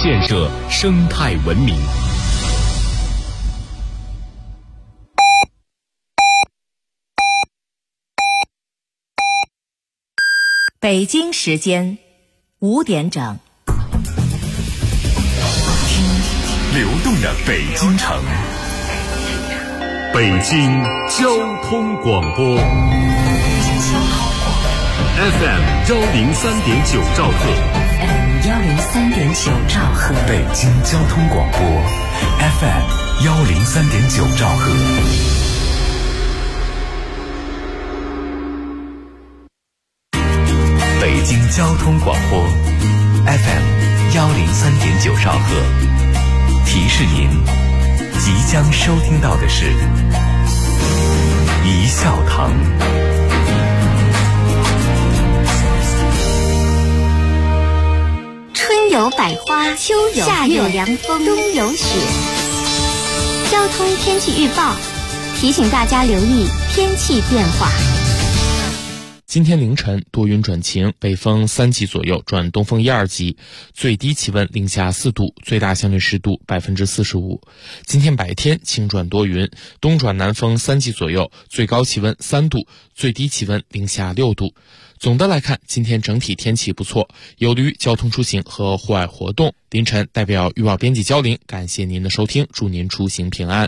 建设生态文明。 北京时间5点整， 听流动的北京城，北京交通广播 FM 103.9兆赫 103.9兆赫， 北京交通广播 FM 103.9兆赫。北京交通广播 FM 103.9兆赫，提示您即将收听到的是一笑堂。 春有百花，秋有夏有凉风，冬有雪。交通天气预报提醒大家留意天气变化。 今天凌晨多云转晴，北风3级左右转东风1、2级，最低气温零下4度，最大相对湿度45%。今天白天晴转多云，东转南风3级左右，最高气温3度，最低气温零下6度。总的来看，今天整体天气不错，有利于交通出行和户外活动。凌晨代表预报编辑焦玲，感谢您的收听，祝您出行平安。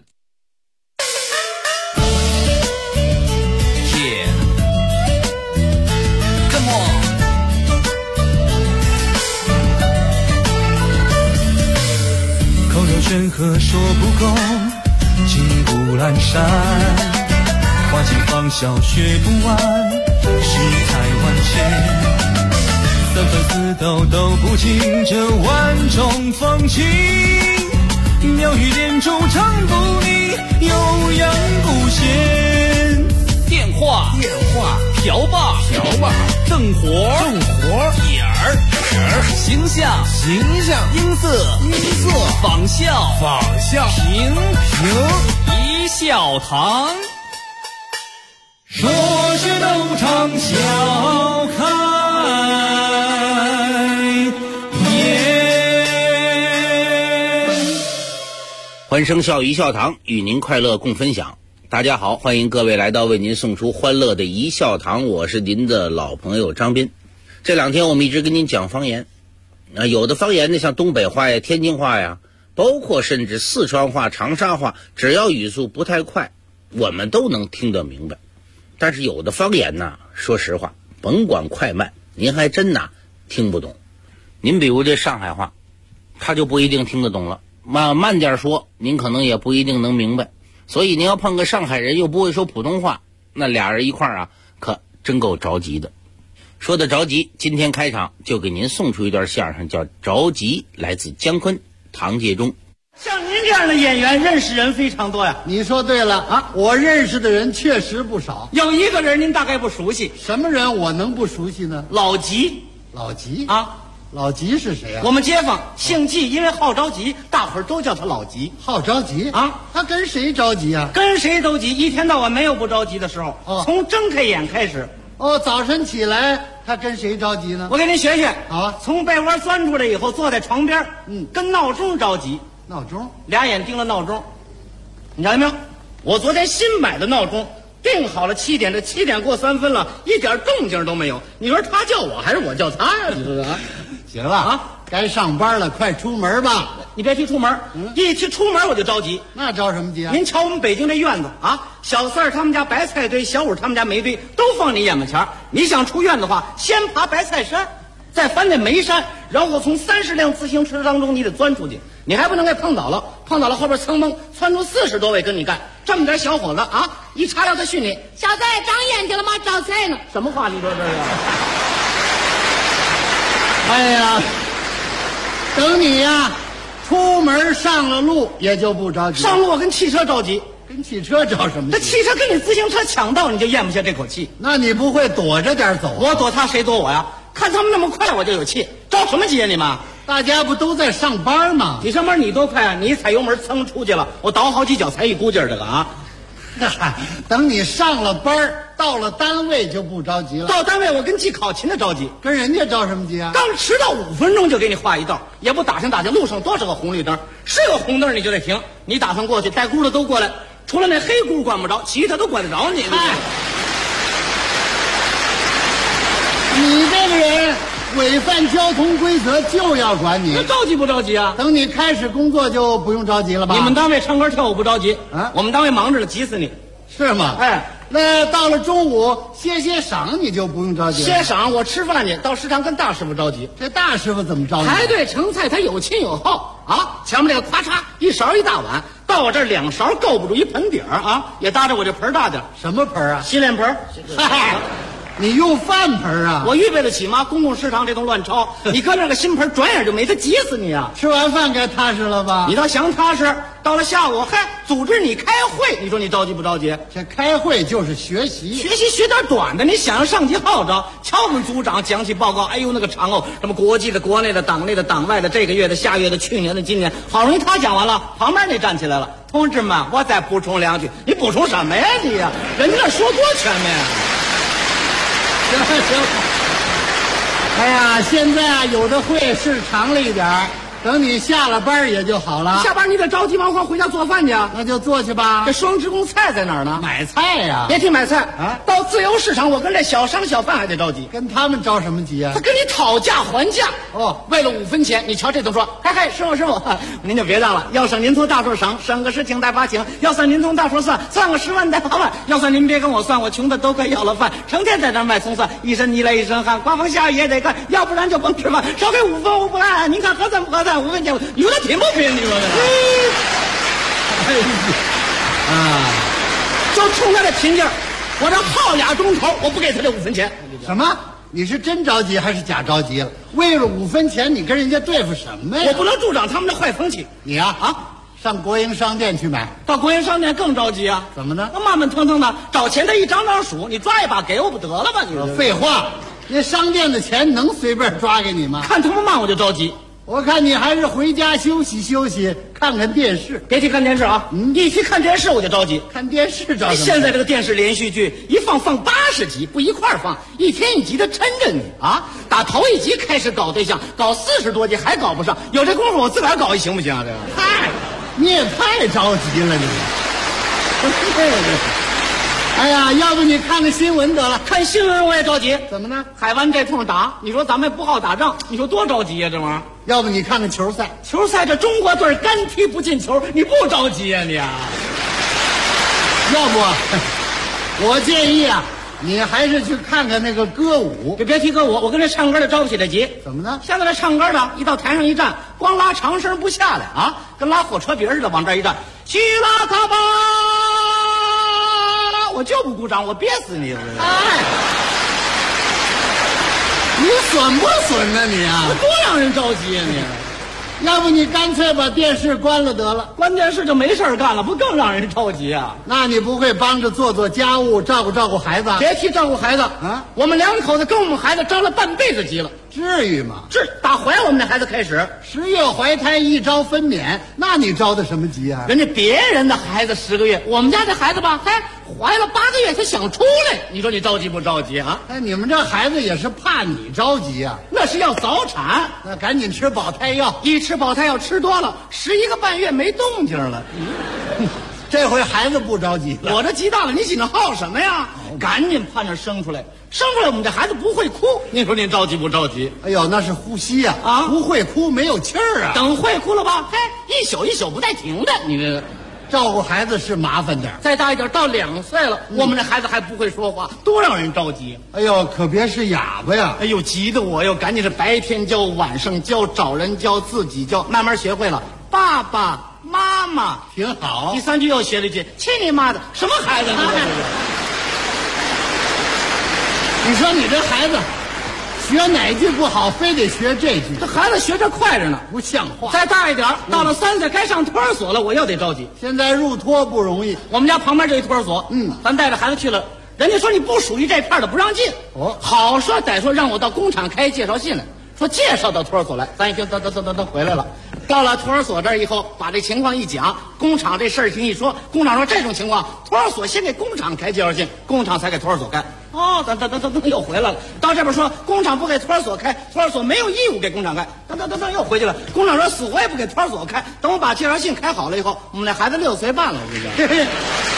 口若悬河说不够，情不阑珊，花期芳笑学不完，世态万千，三番四斗斗不尽这万种风情，妙语连珠唱不腻，悠扬不闲。电话瓢把正活点儿形象音色仿效平一笑堂，说学逗唱笑开颜。 欢声笑一笑堂，与您快乐共分享。大家好，欢迎各位来到为您送出欢乐的一笑堂，我是您的老朋友张斌。这2天我们一直跟您讲方言，有的方言呢，像东北话呀、天津话呀，包括甚至四川话、长沙话，只要语速不太快，我们都能听得明白。但是有的方言呢，说实话，甭管快慢，您还真听不懂。您比如这上海话，他就不一定听得懂了，慢点说，您可能也不一定能明白。所以您要碰个上海人又不会说普通话，那俩人一块儿可真够着急的。说的着急，今天开场就给您送出一段相声，叫《着急》，来自姜昆、唐介忠。 像您这样的演员，认识人非常多呀。 你说对了我认识的人确实不少。 有一个人您大概不熟悉， 什么人我能不熟悉呢？ 老吉。 老吉老吉是谁啊？ 我们街坊姓季，因为好着急，大伙儿都叫他老吉。 好着急他跟谁着急啊？ 跟谁都急，一天到晚没有不着急的时候。从睁开眼开始。 早晨起来他跟谁着急呢？ 我给您学学。 好， 从被窝钻出来以后，坐在床边，跟闹钟着急。 闹钟？ 俩眼盯着闹钟。你瞧见没有？我昨天新买的闹钟，定好了7点，这7点过3分了，一点动静都没有。你说他叫我还是我叫他呀？你说行了该上班了，快出门吧。 你别提出门，一提出门我就着急。 那着什么急啊？ 您瞧我们北京这院子小四儿他们家白菜堆，小五他们家煤堆，都放你眼巴前。你想出院的话，先爬白菜山，再翻那煤山，然后从30辆自行车当中你得钻出去，你还不能给碰倒了后边噌蒙窜出40多位跟你干。这么点小伙子一查料他训你，小子长眼睛了吗？招菜呢？什么话你说这是？ 哎呀，等你出门上了路也就不着急。 上路我跟汽车着急。 跟汽车着什么急？ 这汽车跟你自行车抢道，你就咽不下这口气。 那你不会躲着点走我躲他谁躲我呀？看他们那么快我就有气，着什么急啊你们？ 大家不都在上班吗？ 你上班你多快啊？你一踩油门噌出去了，我倒好几脚才一股劲儿这个等你上了班到了单位就不着急了。 到单位我跟记考勤的着急， 跟人家着什么急啊？ 刚迟到5分钟就给你画一道，也不打听打听路上多少个红绿灯，是个红灯你就得停。你打算过去，带箍的都过来，除了那黑箍管不着，其他都管得着你。 你这个人违反交通规则就要管你。 那着急不着急啊？ 等你开始工作就不用着急了吧？ 你们单位唱歌跳舞不着急啊？ 我们单位忙着了，急死你。 是吗？ 哎， 那到了中午歇晌你就不用着急了。 歇晌我吃饭去，到食堂跟大师傅着急。 这大师傅怎么着急？ 排队盛菜他有亲有厚啊，前面这个咔嚓一勺一大碗，到我这儿2勺够不住一盆底儿啊，也搭着我这盆大点。 什么盆啊？ 洗脸盆。 嗨，你用饭盆啊？ 我预备得起吗？公共食堂这都乱抄，你搁那个新盆，转眼就没，他急死你啊！ 吃完饭该踏实了吧？ 你倒想踏实，到了下午还组织你开会，你说你着急不着急？ 这开会就是学习， 学点短的。你想让上级号召，瞧我们组长讲起报告，哎呦那个长哦，什么国际的、国内的、党内的、党外的，这个月的、下月的、去年的、今年，好容易他讲完了，旁边那站起来了，同志们，我再补充2句。你补充什么呀你呀？人家那说多全面啊！ 行。哎呀，现在啊，有的会是长了一点儿，等你下了班也就好了。 下班你得着急忙慌回家做饭去啊。 那就做去吧。 这双职工菜在哪儿呢？ 买菜呀。 别提买菜啊， 到自由市场，我跟这小商小贩还得着急。 跟他们着什么急啊？ 他跟你讨价还价哦， 为了5分钱，你瞧这都说，嗨，师傅，您就别让了。要省您从大处省，省个10请带8请；要算您从大处算，算个10万带8万；要算您别跟我算，我穷的都快要了饭，成天在这卖葱蒜，一身泥来一身汗，刮风下雨也得干，要不然就甭吃饭，少给5分我不干。您看合算不合算？5分钱，有的品不品？你说这啊，就冲他这拼劲儿，我这耗2钟头，我不给他这5分钱。 什么？你是真着急还是假着急了？为了5分钱，你跟人家对付什么呀？ 我不能助长他们的坏风气。 你呀上国营商店去买， 到国营商店更着急啊！ 怎么呢？ 那慢慢腾腾的找钱，他一张张数，你抓一把给我不得了吧？你废话，那商店的钱能随便抓给你吗？ 看他们慢我就着急。 我看你还是回家休息休息，看看电视。 别提看电视啊！一提看电视我就着急。 看电视着什么？ 现在这个电视连续剧一放80集，不一块儿放，1天1集的抻着你啊！打头1集开始搞对象，搞40多集还搞不上，有这功夫我自个儿搞一行不行啊？这个嗨，你也太着急了你。哎呀，要不你看看新闻得了。 看新闻我也着急。 怎么呢？ 海湾这通打，你说咱们也不好打仗，你说多着急呀这玩意儿。 要不你看看球赛， 球赛这中国队干踢不进球，你不着急呀你啊？ 要不我建议啊，你还是去看看那个歌舞。 别提歌舞，我跟这唱歌的着不起这急。 怎么呢？ 现在这唱歌的一到台上一站，光拉长声不下来啊，跟拉火车鼻似的往这儿一站，希拉卡巴，我就不鼓掌，我憋死你！ 哎，你损不损呢你啊？ 多让人着急呀你！ 要不你干脆把电视关了得了， 关电视就没事干了，不更让人着急啊？ 那你不会帮着做做家务，照顾孩子？ 别提照顾孩子啊！ 我们2口子跟我们孩子着了半辈子急了。 至于吗？ 打怀我们那孩子开始 ，10月怀胎1朝分娩，那你着的什么急啊？ 人家别人的孩子10个月，我们家这孩子吧，怀了8个月，他想出来，你说你着急不着急啊？ 哎，你们这孩子也是怕你着急啊？ 那是要早产， 那赶紧吃保胎药， 一吃保胎药吃多了，11个半月没动静了。 这回孩子不着急了。 我这急大了，你紧着耗什么呀？赶紧盼着生出来，生出来我们这孩子不会哭，你说您着急不着急？ 哎呦，那是呼吸呀！不会哭没有气儿啊。 等会哭了吧？一宿一宿不带停的，你这照顾孩子是麻烦点， 再大一点到2岁了，我们这孩子还不会说话，多让人着急。 哎呦，可别是哑巴呀！ 哎呦，急得我哟，赶紧是白天教，晚上教，找人教，自己教，慢慢学会了。爸爸妈妈挺好。 第3句又学了一句，去你妈的！什么孩子？ 你说你这孩子学哪句不好，非得学这句？ 这孩子学这快着呢， 不像话。 再大一点，到了3岁该上托儿所了，我又得着急。 现在入托不容易， 我们家旁边这一托儿所，咱带着孩子去了，人家说你不属于这片的，不让进。好说歹说，让我到工厂开介绍信来，说介绍到托儿所来。咱一听，等回来了。 到了托儿所这儿以后，把这情况一讲，工厂这事儿情一说，工厂说这种情况，托儿所先给工厂开介绍信，工厂才给托儿所开。哦，等，又回来了。到这边说工厂不给托儿所开，托儿所没有义务给工厂开。等，又回去了。工厂说死活也不给托儿所开。等我把介绍信开好了以后，我们那孩子6岁半了，我跟你讲。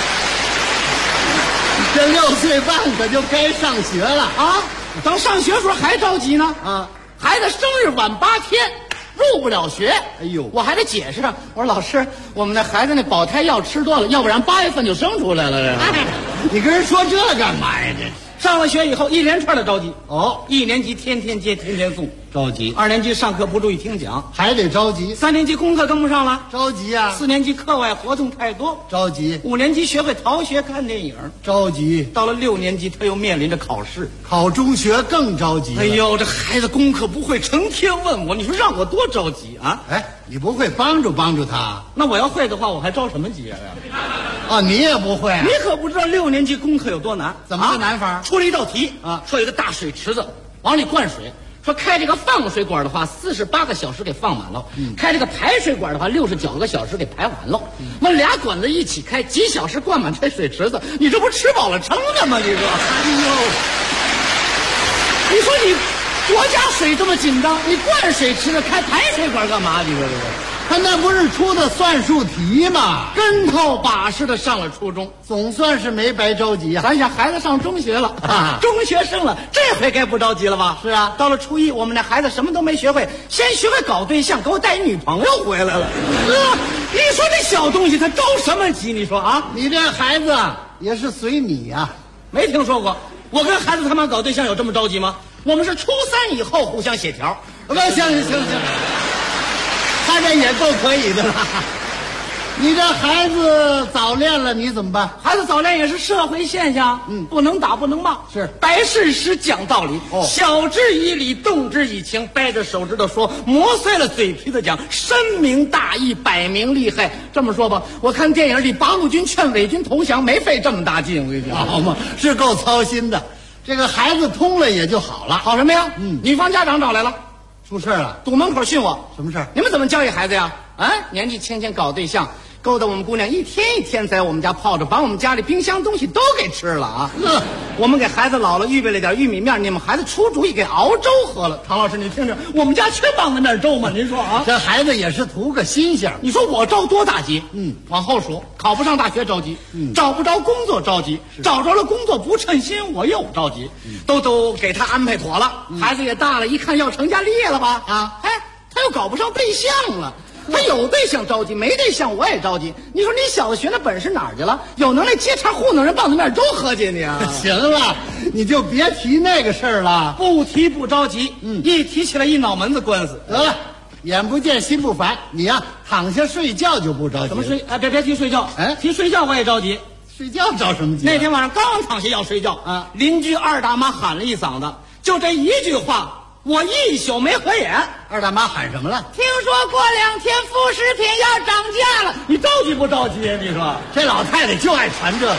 这6岁半可就该上学了啊！等上学时候还着急呢啊！孩子生日晚8天，入不了学。哎呦，我还得解释，我说老师，我们那孩子那保胎药吃多了，要不然8月份就生出来了。你跟人说这干嘛呀？这上了学以后，一连串的着急。哦，1年级天天接，天天送，着急。2年级上课不注意听讲，还得着急。3年级功课跟不上了，着急啊。4年级课外活动太多，着急。5年级学会逃学看电影，着急。到了6年级，他又面临着考试，考中学更着急。哎呦，这孩子功课不会，成天问我，你说让我多着急啊？哎，你不会帮助他？那我要会的话，我还着什么急啊？啊，你也不会啊？你可不知道6年级功课有多难。怎么个难法？出了一道题啊，说有个大水池子，往里灌水，说开这个放水管的话，48个小时给放满了；开这个排水管的话，69个小时给排完了。那俩管子一起开，几小时灌满这水池子，你这不吃饱了撑的吗？你说，哎呦，你说你国家水这么紧张，你灌水池子开排水管干嘛？你说这个。他那不是出的算术题吗？跟头把式的上了初中，总算是没白着急啊。咱想孩子上中学了啊，中学生了，这回该不着急了吧？是啊，到了初一，我们那孩子什么都没学会，先学会搞对象，给我带一女朋友回来了。你说这小东西他着什么急？你说啊？你这孩子也是随你呀，没听说过。我跟孩子他妈搞对象有这么着急吗？我们是初3以后互相协调。行。他这也够可以的了。你这孩子早恋了，你怎么办？孩子早恋也是社会现象，不能打，不能骂，是白事实讲道理，晓之以理，动之以情，掰着手指头说，磨碎了嘴皮子讲，深明大义，摆明利害。这么说吧，我看电影里八路军劝伪军投降，没费这么大劲，我跟你讲，好嘛，是够操心的。这个孩子通了也就好了，好什么呀？女方家长找来了。出事了，堵门口训我。什么事？你们怎么教育孩子呀？啊，年纪轻轻搞对象，勾搭我们姑娘，一天一天在我们家泡着，把我们家里冰箱东西都给吃了啊！我们给孩子姥姥预备了点玉米面，你们孩子出主意给熬粥喝了。唐老师，你听着，我们家缺棒子面粥吗？您说啊？这孩子也是图个新鲜。你说我着多大急？往后数，考不上大学着急，找不着工作着急，找着了工作不称心我又着急，都给他安排妥了。孩子也大了，一看要成家立业了吧？啊，哎，他又搞不上对象了。他有对象着急，没对象我也着急。你说你小子学那本事哪儿去了？有能耐接茬糊弄人棒子面粥喝去你啊！行了，你就别提那个事儿了。不提不着急，一提起来一脑门子官司。得了，眼不见心不烦，你呀躺下睡觉就不着急。怎么睡？哎，别提睡觉，哎，提睡觉我也着急。睡觉着什么急？那天晚上刚躺下要睡觉啊，邻居二大妈喊了一嗓子，就这一句话。我一宿没合眼。二大妈喊什么了？听说过2天副食品要涨价了，你着急不着急？你说这老太太就爱传这个。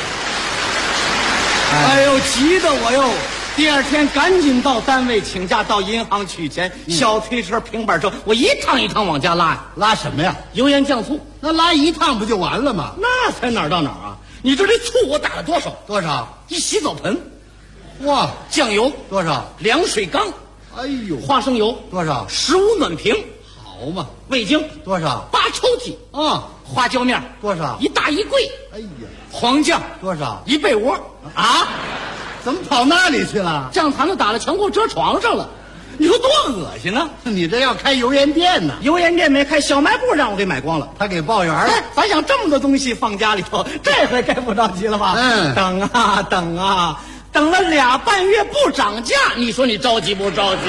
哎呦，急得我哟！第2天赶紧到单位请假，到银行取钱。小推车、平板车，我一趟一趟往家拉呀。拉什么呀？油盐酱醋。那拉一趟不就完了吗？那才哪儿到哪儿啊！你知道这醋我打了多少？多少？一洗澡盆。哇！酱油多少？凉水缸。哎呦，花生油多少？15暖瓶，好嘛。味精多少？8抽屉啊。花椒面多少？一大一柜。哎呀，黄酱多少？一被窝啊？怎么跑那里去了？酱坛子打了全给我遮床上了，你说多恶心呢？你这要开油盐店呢？油盐店没开，小卖部让我给买光了，他给报员了。咱想这么多东西放家里头，这回该不着急了吧？等啊等啊。等了2半月不涨价，你说你着急不着急？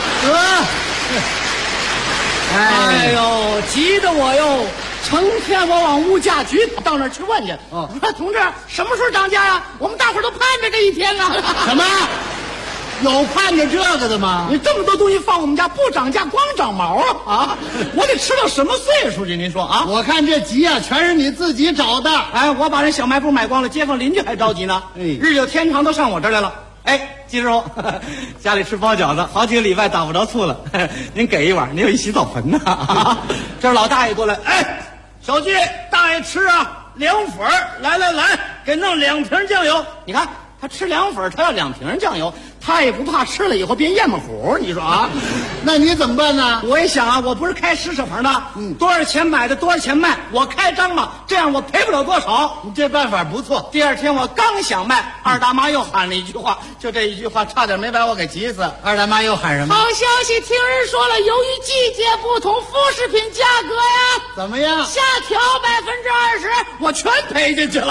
哎呦，急得我哟！成天我往物价局到那儿去问去。我说同志，什么时候涨价呀？我们大伙儿都盼着这一天呢。什么？有盼着这个的吗？你这么多东西放我们家不涨价，光长毛啊！我得吃到什么岁数去？您说啊？我看这急啊，全是你自己找的。哎，我把人小卖部买光了，街坊邻居还着急呢。日久天长都上我这儿来了。哎， 金师傅，家里吃包饺子，好几个礼拜打不着醋了，您给一碗，您有一洗澡盆呢。这是老大爷过来，哎，小季，大爷吃啊，凉粉，来，给弄2瓶酱油。你看他吃凉粉，他要2瓶酱油，他也不怕吃了以后变燕麦糊。你说啊？ 那你怎么办呢？ 我一想啊，我不是开食舍棚的，多少钱买的多少钱卖，我开张嘛，这样我赔不了多少。 你这办法不错。 第二天我刚想卖，二大妈又喊了一句话，就这一句话差点没把我给急死。 二大妈又喊什么？ 好消息，听人说了，由于季节不同，副食品价格呀怎么样？ 下调20%，我全赔进去了。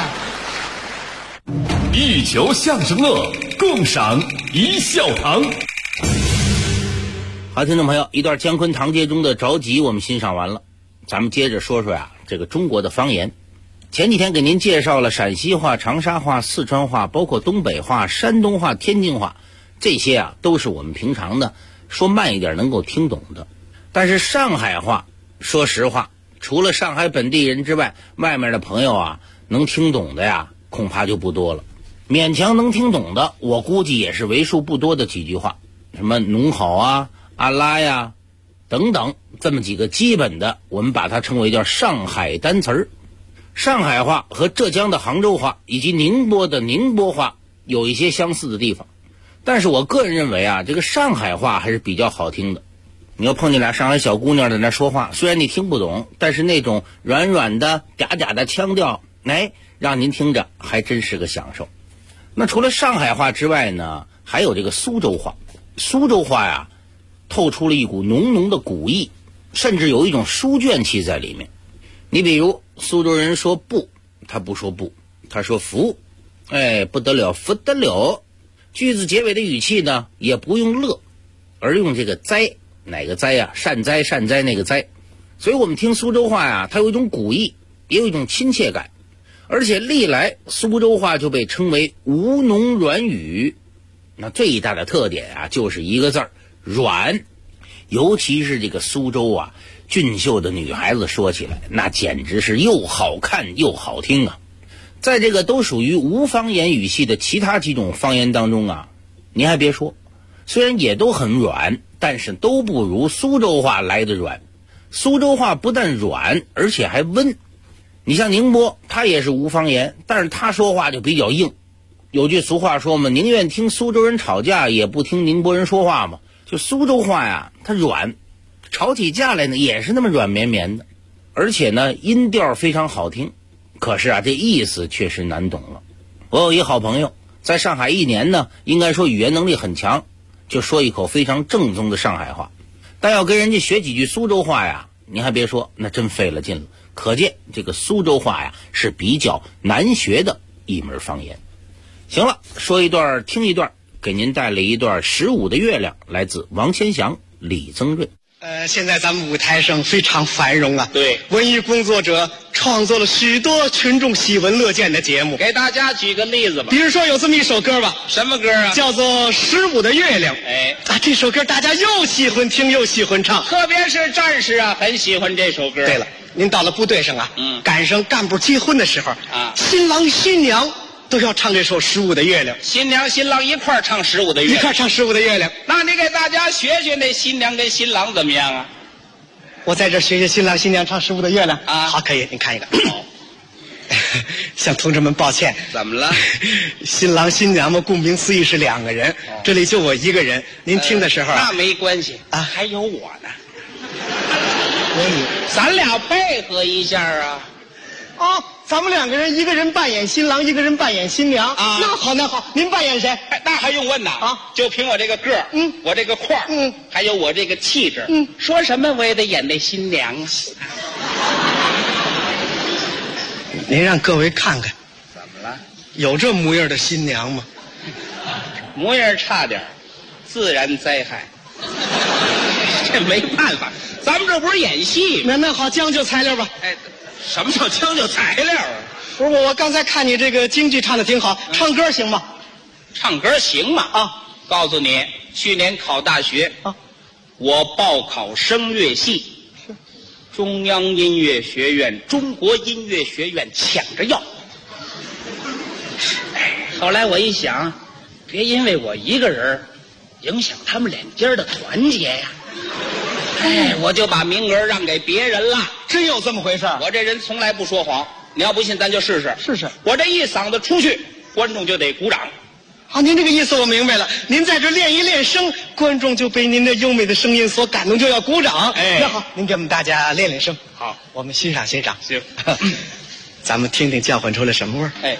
一球相声乐，共赏一笑堂。 好，听众朋友，一段姜昆堂街中的着急我们欣赏完了，咱们接着说说呀，这个中国的方言。前几天给您介绍了陕西话、长沙话、四川话，包括东北话、山东话、天津话，这些啊都是我们平常的说慢一点能够听懂的。但是上海话，说实话，除了上海本地人之外，外面的朋友啊能听懂的呀恐怕就不多了。勉强能听懂的，我估计也是为数不多的几句话，什么侬好啊、阿拉呀等等，这么几个基本的，我们把它称为叫上海单词儿。上海话和浙江的杭州话以及宁波的宁波话有一些相似的地方，但是我个人认为啊，这个上海话还是比较好听的。你要碰见俩上海小姑娘在那说话，虽然你听不懂，但是那种软软的嗲嗲的腔调，让您听着还真是个享受。那除了上海话之外呢，还有这个苏州话。苏州话呀透出了一股浓浓的古意，甚至有一种书卷气在里面。你比如苏州人说不，他不说不，他说服，不得了，服得了。句子结尾的语气呢也不用乐，而用这个哉，哪个哉呀？善哉善哉那个哉。所以我们听苏州话呀，它有一种古意，也有一种亲切感。而且历来苏州话就被称为吴侬软语，那最大的特点啊就是一个字儿，软。尤其是这个苏州啊俊秀的女孩子说起来，那简直是又好看又好听啊。在这个都属于吴方言语系的其他几种方言当中啊，您还别说，虽然也都很软，但是都不如苏州话来的软。苏州话不但软，而且还温。你像宁波，他也是吴方言，但是他说话就比较硬。有句俗话说嘛，宁愿听苏州人吵架，也不听宁波人说话嘛。就苏州话呀，它软，吵起架来呢也是那么软绵绵的，而且呢音调非常好听。可是啊，这意思确实难懂了。我有一好朋友在上海1年呢，应该说语言能力很强，就说一口非常正宗的上海话，但要跟人家学几句苏州话呀，您还别说，那真费了劲了。可见这个苏州话呀是比较难学的一门方言。行了，说一段听一段，给您带来一段15的月亮，来自王千祥、李增瑞。 现在咱们舞台上非常繁荣啊， 对， 文艺工作者创作了许多群众喜闻乐见的节目。 给大家举个例子吧， 比如说有这么一首歌吧， 什么歌啊？ 叫做《15的月亮》。这首歌大家又喜欢听又喜欢唱， 特别是战士啊，很喜欢这首歌。 对了，您到了部队上啊，赶上干部结婚的时候啊， 新郎新娘都要唱这首《15的月亮》， 新娘新郎一块儿唱15的月亮， 一块儿唱15的月亮。 那你给大家学学那新娘跟新郎怎么样啊？ 我在这学学新郎新娘唱15的月亮啊。 好，可以，您看一个。向同志们抱歉。 怎么了？ 新郎新娘嘛，顾名思义是2个人，这里就我一个人。您听的时候那没关系啊， 还有我呢。咱俩配合一下啊。 咱们2个人，一个人扮演新郎，一个人扮演新娘啊。那好，那好，您扮演谁？ 那还用问呐？ 啊， 就凭我这个个儿，我这个块儿，还有我这个气质，说什么我也得演那新娘啊。 您让各位看看， 怎么了？ 有这模样的新娘吗？ 模样差点，自然灾害。这没办法，咱们这不是演戏吗？ 那好，将就材料吧。 什么叫将就材料啊？ 不是我刚才看你这个京剧唱的挺好，唱歌行吗？ 唱歌行吗？告诉你，去年考大学我报考声乐系，中央音乐学院、中国音乐学院抢着要。后来我一想， 别因为我一个人影响他们两家的团结呀。哎，我就把名额让给别人了。 真有这么回事？ 我这人从来不说谎，你要不信咱就试试。 试试。 我这一嗓子出去，观众就得鼓掌。 好，您这个意思我明白了。您在这练一练声，观众就被您的优美的声音所感动，就要鼓掌。 哎， 那好，您给我们大家练练声。 好， 我们欣赏欣赏。 行， 咱们听听叫唤出来什么味儿？ 哎，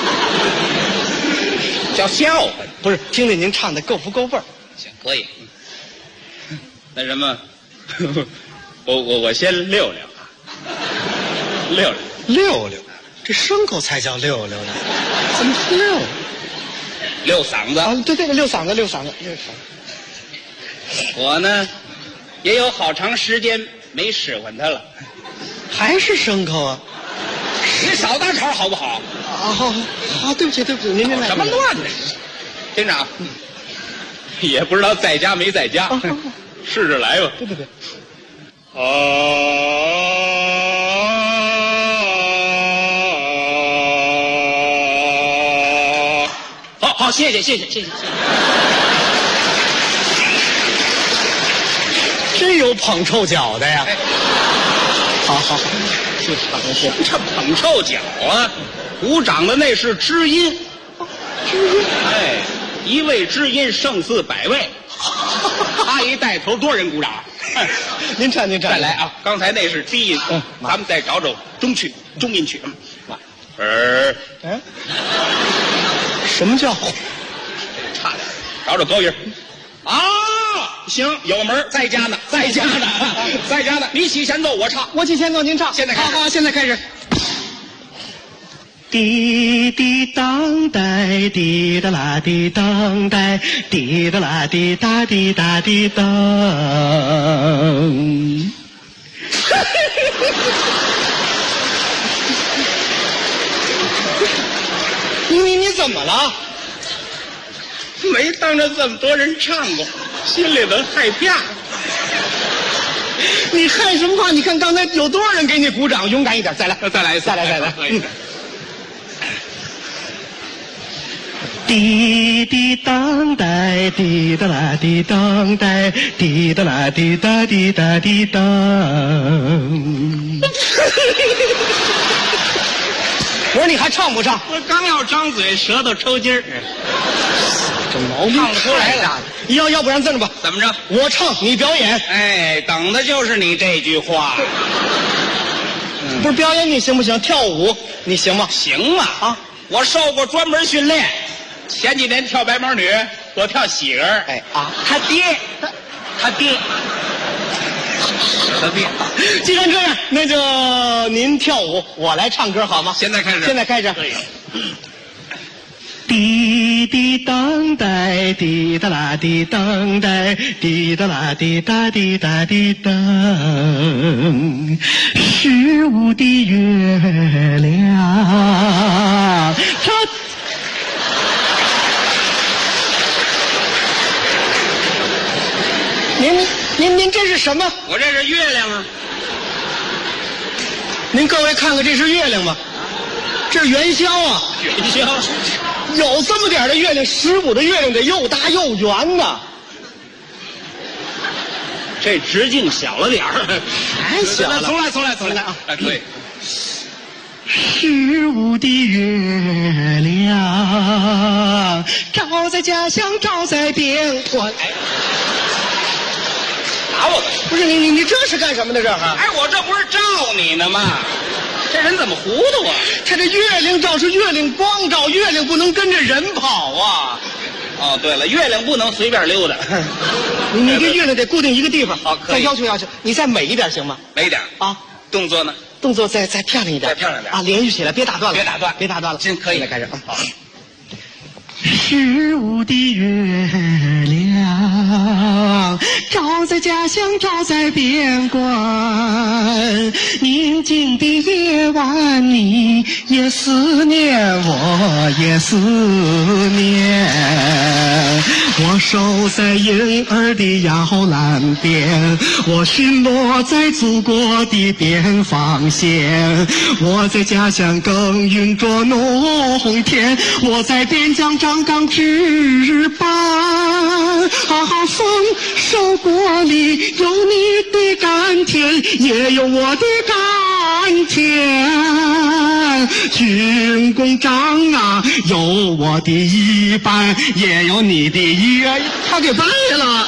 叫笑话， 不是，听听您唱的够不够味儿？ 行，可以。那什么，我先溜溜啊，溜溜， 溜溜，这牲口才叫溜溜呢，怎么是溜？ 溜嗓子啊，对，溜嗓子，溜嗓子。 我呢，也有好长时间没使唤它了， 还是牲口啊？ 你少搭茬好不好？ 啊，好，对不起，您来。 什么乱呢？厅长，也不知道在家没在家，试着来吧。 对。 好，谢谢。 真有捧臭脚的呀！好， 是这捧臭脚啊！鼓掌的那是知音，哎，一位知音胜似百位，他一带头，多人鼓掌。 您唱， 再来啊！刚才那是低音，咱们再找中音区。 什么叫？ 差点，找高音。啊，行，有门，在家呢。你起前奏，我唱。 我起前奏，您唱。 现在开始。 好，现在开始。滴滴当带，滴答啦滴当带，滴答啦滴答滴答滴当。你怎么了？ 没当着这么多人唱过，心里头害怕。 你害什么怕？你看刚才有多少人给你鼓掌，勇敢一点，再来一次。滴滴当带，滴答啦滴当带，滴答啦滴答滴答滴当。我说你还唱不唱？ 我刚要张嘴，舌头抽筋儿。 这毛病唱不出来了。 要不然这么吧？ 怎么着？ 我唱，你表演。 哎，等的就是你这句话。 不是表演你行不行？跳舞你行吗？ 行啊！啊，我受过专门训练。前几年跳白毛女，我跳喜儿。 哎啊， 他爹。 既然这样，那就您跳舞，我来唱歌好吗？ 现在开始。 可以。滴滴当带，滴答啦滴当带，滴答啦滴答滴答滴当。15的月亮，您这是什么？ 我这是月亮啊！ 您各位看看，这是月亮吗？这是元宵啊！ 元宵有这么点的月亮，15的月亮得又大又圆呢。 这直径小了点儿， 太小了。 重来啊！对。 15的月亮，照在家乡，照在边关。 打我！ 不是你这是干什么的？这哈？ 哎，我这不是照你呢吗？这人怎么糊涂啊？ 他这月亮照是月亮光照，月亮不能跟着人跑啊。 哦，对了，月亮不能随便溜达。 你这月亮得固定一个地方。 好，可以。 再要求，你再美一点行吗？ 美一点啊。 动作呢？ 动作再漂亮一点。 再漂亮点啊！连续起来，别打断了。别打断了。 行，可以。 现在开始啊。好。15的月亮，照在家乡，照在边关。 天，宁静的夜晚，你也思念，我也思念。我守在婴儿的摇篮边，我巡逻在祖国的边防线。我在家乡耕耘着农田，我在边疆张岗值班。丰收过里有你的甘甜，也有我的甘甜。军功章啊，有我的一半，也有你的一半。他给背了。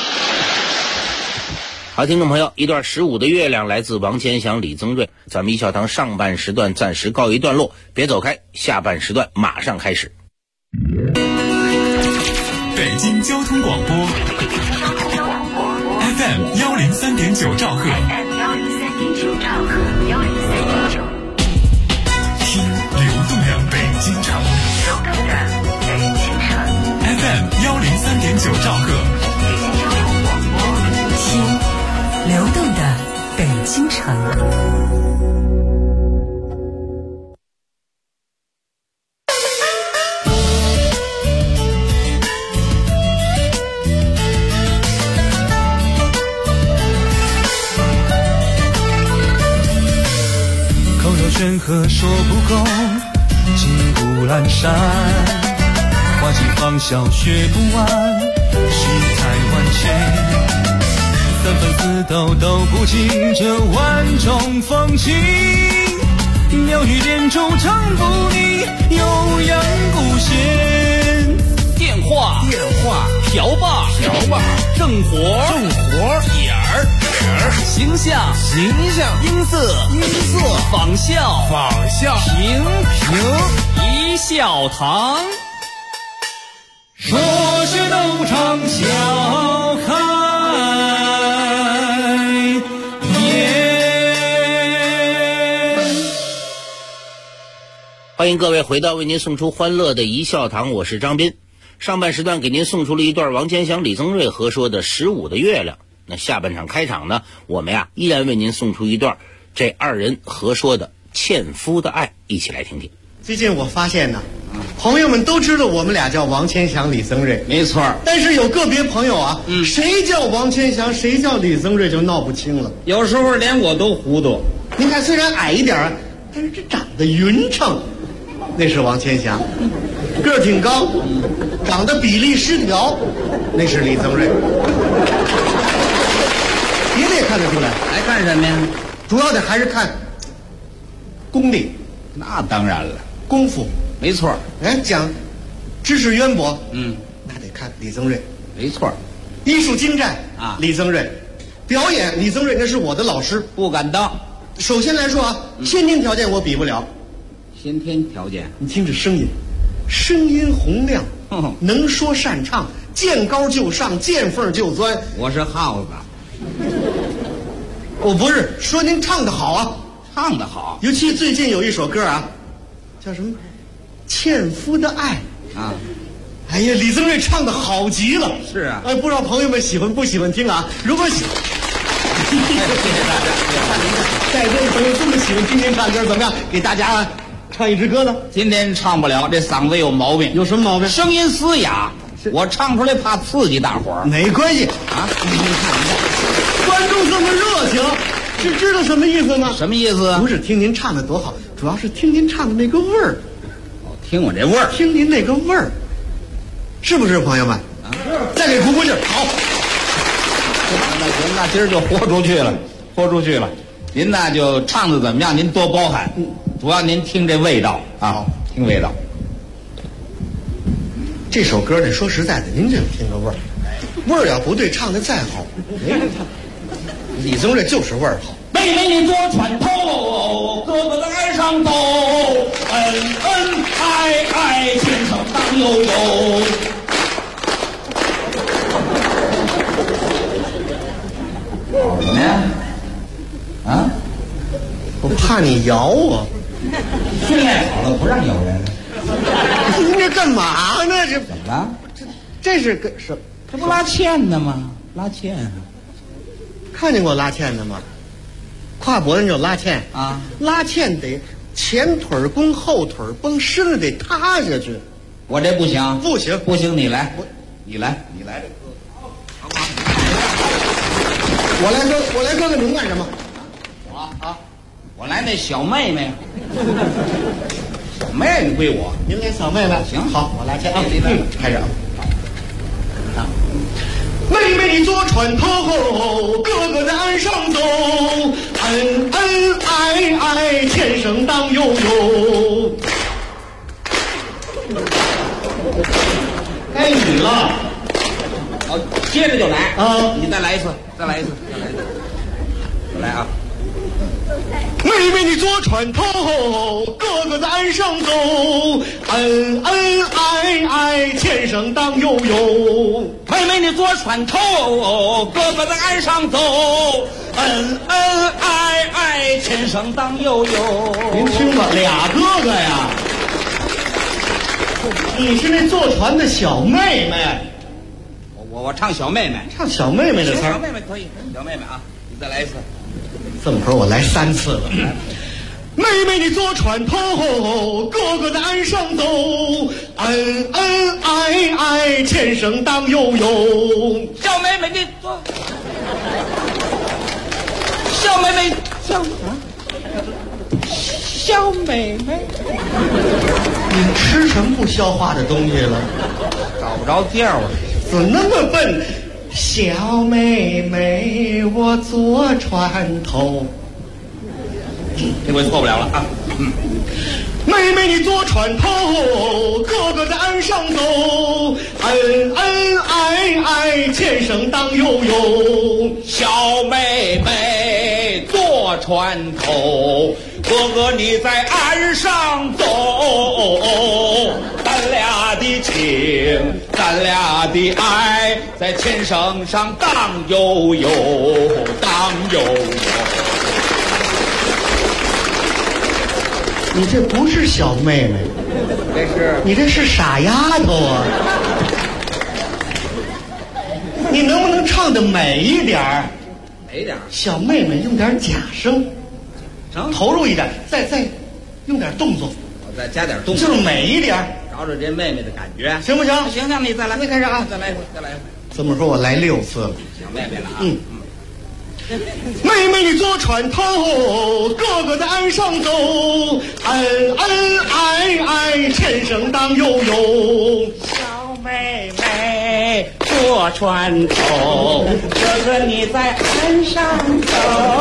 好，听众朋友，一段15的月亮来自王千祥、李增瑞。咱们一笑堂上半时段暂时告一段落，别走开，下半时段马上开始。 北京交通广播 FM 103.9兆赫，听流动的北京城，FM 103.9兆赫， 听流动的北京城。 山河说不够，骑虎阑珊，花季芳笑学不完，世态万千，三分四斗都不尽这万种风情，鸟语连珠唱不腻，悠扬古弦。 电话瓢把正活点儿形象音色仿效评一笑堂， 说学逗唱笑开颜。 欢迎各位回到为您送出欢乐的一笑堂，我是张斌。上半时段给您送出了一段王千祥、李增瑞合说的15的月亮。那下半场开场呢，我们依然为您送出一段这二人合说的纤夫的爱，一起来听听。 最近我发现呢，朋友们都知道我们俩叫王千祥、李增瑞， 没错。 但是有个别朋友啊，谁叫王千祥，谁叫李增瑞就闹不清了。 有时候连我都糊涂。 您看，虽然矮一点，但是这长得匀称，那是王千祥；个儿挺高，长得比例失调，那是李增瑞。别的也看得出来， 还看什么呀？ 主要的还是看功力。 那当然了， 功夫没错。 讲知识渊博，那得看李增瑞。 没错。 艺术精湛啊， 李增瑞。表演，李增瑞那是我的老师， 不敢当。 首先来说先天条件我比不了。 先天条件， 你听这声音，声音洪亮，能说善唱，见高就上，见缝就钻。 我是耗子。 我不是说您唱得好啊， 唱得好。 尤其最近有一首歌叫什么《纤夫的爱》 啊。 哎呀，李增瑞唱得好极了。 是啊。 不知道朋友们喜欢不喜欢听啊？如果喜，谢谢大家。在座的朋友这么喜欢听您唱歌，怎么样？给大家唱一支歌呢？ 今天唱不了，这嗓子有毛病。 有什么毛病？ 声音嘶哑，我唱出来怕刺激大伙儿。 没关系啊，你看。观众这么热情，是知道什么意思吗？ 什么意思？ 不是听您唱的多好，主要是听您唱的那个味儿。 听我这味儿， 听您那个味儿，是不是朋友们？再给鼓鼓劲儿，好。 那今儿就豁出去了，您那就唱的怎么样？您多包涵，主要您听这味道啊，听味道。 这首歌呢，说实在的，您这听个味儿，味儿要不对，唱的再好，李增瑞就是味儿好。 妹妹你多穿透，哥哥在上头，恩恩爱爱，前程当悠悠。怎么样？啊？ 我怕你摇我。 训练好了不让咬人。 您这干嘛呢？这怎么了？ 这是个什？ 这不拉纤的吗？拉纤啊！ 看见过拉纤的吗？ 跨脖子就拉纤啊， 拉纤得前腿弓后腿绷，身子得塌下去。 我这不行， 不行， 不行，你来，你来这个， 我来哥哥，您干什么？ 我来那小妹妹，小妹妹归我， 您来小妹妹。 行， 好，我拉纤啊，开始啊。 妹妹你坐船头，哥哥在岸上走，恩恩爱爱，前生当悠悠。 该你了。 好，接着就来啊！ 你再来一次，再来，啊！ 妹妹你坐船头，哥哥在岸上走，恩恩爱爱，前生当悠悠。 妹妹你坐船头，哥哥在岸上走，恩恩爱爱，前生当悠悠。 您听吧，俩哥哥呀，你是那坐船的小妹妹。 我唱小妹妹， 唱小妹妹的词儿。 小妹妹可以，小妹妹啊，你再来一次。 这么说，我来3次了。 妹妹你坐船头，哥哥在岸上走，恩恩爱爱，前生当悠悠。 小妹妹你坐，小妹妹小妹妹， 你吃什么不消化的东西了？ 找不着调了， 怎么那么笨？小妹妹，我坐船头。 这回错不了了啊！ 妹妹你坐船头，哥哥在岸上走，恩恩爱爱，前生当悠悠。 小妹妹坐船头，哥哥你在岸上走，咱俩的情，咱俩的爱，在前生上荡悠悠，荡悠悠。 你这不是小妹妹，你这是傻丫头啊！你能不能唱得美一点儿？ 美一点， 小妹妹用点假声，投入一点，再用点动作， 我再加点动作， 就是美一点， 找找这妹妹的感觉， 行不行？ 行，你再来， 再开始啊！ 再来一回。 这么说，我来6次了。 小妹妹了啊！ 妹妹你坐船头，哥哥在岸上走，恩恩爱爱，前生当悠悠。 小妹妹坐船头，哥哥你在岸上走，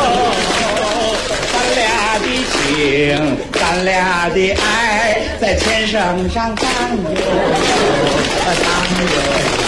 咱俩的情，咱俩的爱，在前生上荡悠荡悠。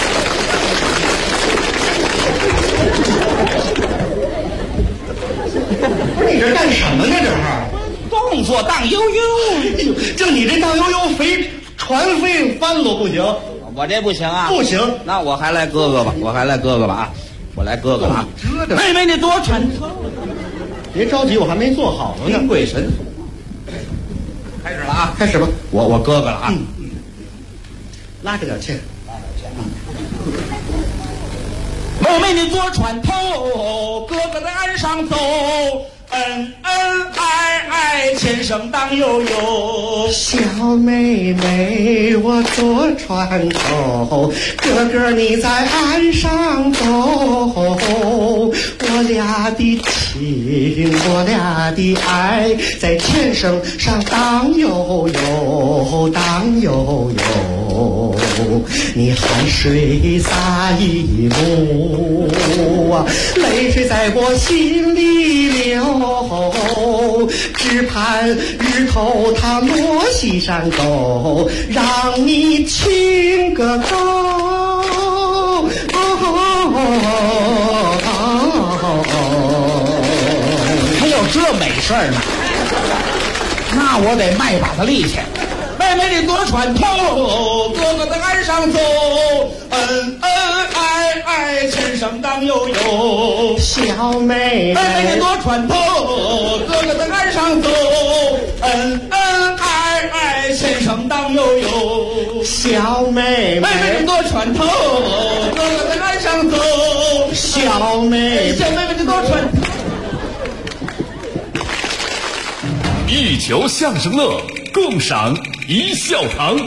不是你这干什么呢？这是动作荡悠悠， 就你这荡悠悠，船飞翻了不行。 我这不行啊， 不行， 那我还来哥哥吧，啊！我来哥哥啊！ 妹妹你多沉， 别着急，我还没做好呢。 兵贵神，开始了啊！ 开始吧， 我哥哥了啊！ 拉着点欠。 妹妹你坐船头，哥哥在岸上走，恩恩爱爱，前生当悠悠。 小妹妹，我坐船头，哥哥你在岸上走，我俩的情，我俩的爱，在前生上荡悠悠，荡悠悠。你汗水洒一路啊，泪水在我心里流，只盼日头它落西山沟，让你亲个够。 还有这美事儿呢？那我得卖把子力气。妹妹你坐船头，哥哥在岸上走，恩恩爱爱，前生当悠悠。 小妹妹， 妹妹你坐船头，哥哥在岸上走，恩恩爱爱，前生当悠悠。 小妹妹， 妹妹你坐船头，哥哥在岸上走， 小妹妹， 小妹妹你坐船。 一球相声乐，共赏一笑堂。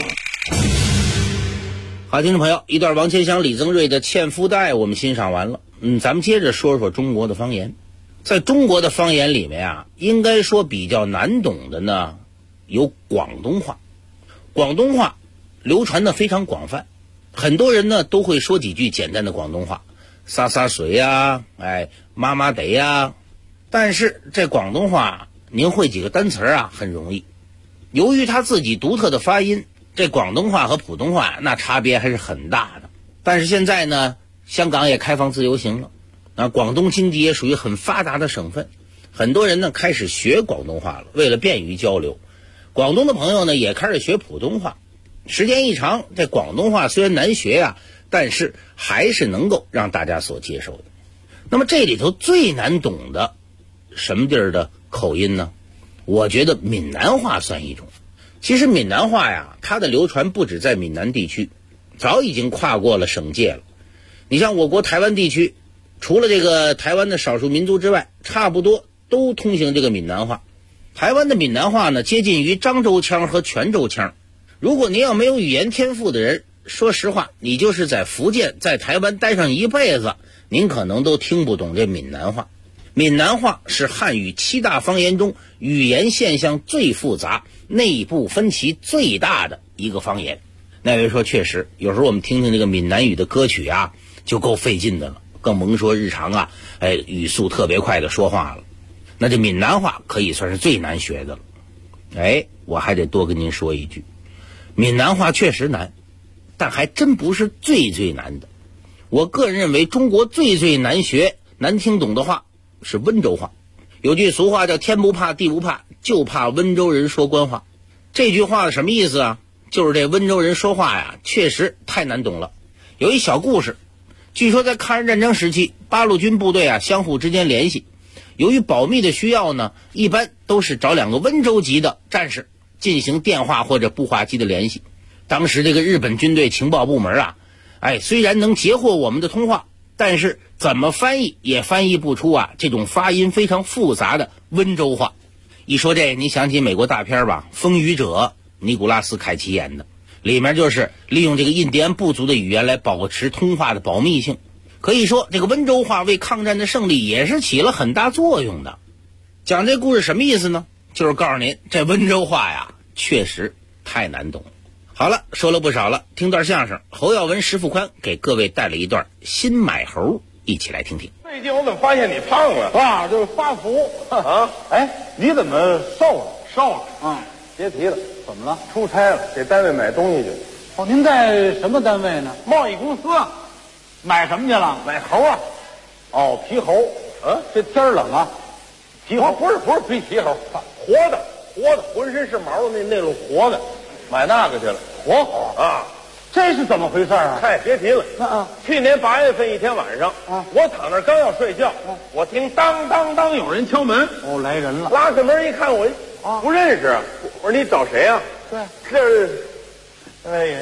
好，听众朋友，一段王千祥、李增瑞的《纤夫带》我们欣赏完了。咱们接着说说中国的方言。在中国的方言里面啊，应该说比较难懂的呢，有广东话。广东话流传的非常广泛，很多人呢都会说几句简单的广东话，洒洒水呀，妈妈得呀。但是这广东话您会几个单词啊很容易。由于它自己独特的发音，这广东话和普通话那差别还是很大的。但是现在呢，香港也开放自由行了，广东经济也属于很发达的省份，很多人呢开始学广东话了，为了便于交流。广东的朋友呢也开始学普通话，时间一长，这广东话虽然难学呀，但是还是能够让大家所接受的。那么这里头最难懂的什么地儿的口音呢？我觉得闽南话算一种。其实闽南话呀，它的流传不止在闽南地区，早已经跨过了省界了。你像我国台湾地区，除了这个台湾的少数民族之外，差不多都通行这个闽南话。台湾的闽南话呢，接近于漳州腔和泉州腔。如果您要没有语言天赋的人，说实话，你就是在福建、在台湾待上一辈子，您可能都听不懂这闽南话。闽南话是汉语7大方言中语言现象最复杂、内部分歧最大的一个方言。那位说确实，有时候我们听听这个闽南语的歌曲啊，就够费劲的了，更甭说日常啊，语速特别快的说话了。那这闽南话可以算是最难学的了。我还得多跟您说一句，闽南话确实难，但还真不是最难的。我个人认为中国最难学、难听懂的话是温州话。有句俗话叫天不怕地不怕，就怕温州人说官话。这句话什么意思啊？就是这温州人说话呀，确实太难懂了。有一小故事，据说在抗日战争时期，八路军部队啊相互之间联系，由于保密的需要呢，一般都是找2个温州籍的战士进行电话或者步话机的联系。当时这个日本军队情报部门啊，虽然能截获我们的通话，但是怎么翻译也翻译不出啊这种发音非常复杂的温州话。一说这，你想起美国大片吧，《风雨者》，尼古拉斯凯奇演的，里面就是利用这个印第安部族的语言来保持通话的保密性。可以说这个温州话为抗战的胜利也是起了很大作用的。讲这故事什么意思呢？就是告诉您，这温州话呀确实太难懂。好了，说了不少了，听段相声，侯耀文、石富宽给各位带了一段新买猴，一起来听听。 最近我怎么发现你胖了啊？就是发福啊！ 你怎么瘦了？ 别提了， 怎么了？ 出差了，给单位买东西去。 哦，您在什么单位呢？ 贸易公司。 买什么去了？ 买猴啊！ 哦，皮猴。这天儿冷啊， 皮猴不是皮猴，活的，浑身是毛的那种活的，买那个去了。 活猴啊！ 这是怎么回事啊？ 别提了。去年8月份一天晚上，我躺那刚要睡觉，我听当当当有人敲门。 哦，来人了。 拉开门一看，我不认识。我说你找谁啊？ 对， 这是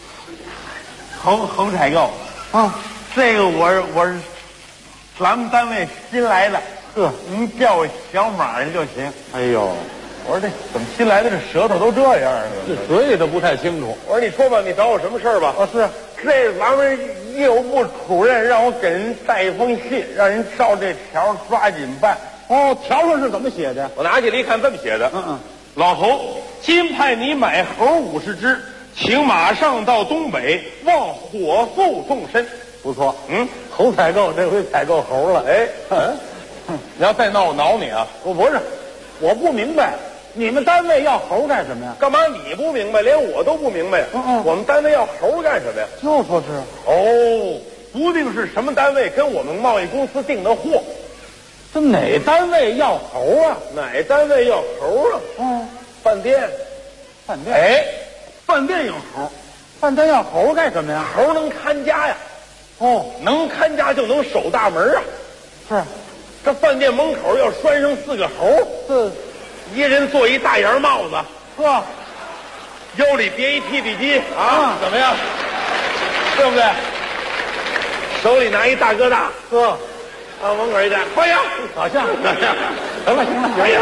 侯采购。这个我是咱们单位新来的，您叫我小马就行。 哎呦， 我说这怎么新来的这舌头都这样呢？ 这嘴里都不太清楚。 我说你说吧，你找我什么事儿吧？ 是这咱们业务部主任让我给人带一封信，让人照这条抓紧办。 哦，条上是怎么写的？ 我拿起来一看，这么写的。老侯，今派你买猴50只，请马上到东北，望火速动身。 不错，猴采购这回采购猴了。 你要再闹我挠你啊！ 不是，我不明白，你们单位要猴干什么呀？ 干嘛你不明白，连我都不明白呀？我们单位要猴干什么呀？ 就说是不定是什么单位跟我们贸易公司订的货。 这哪单位要猴啊？ 哪单位要猴啊？饭店。饭店要猴。 饭店要猴干什么呀？ 猴能看家呀。能看家就能守大门啊。 是， 这饭店门口要拴上4个猴，一人做一大檐帽子，腰里别一踢地机啊，怎么样？对不对？手里拿一大哥大，门口一站，欢迎， 好像。行了，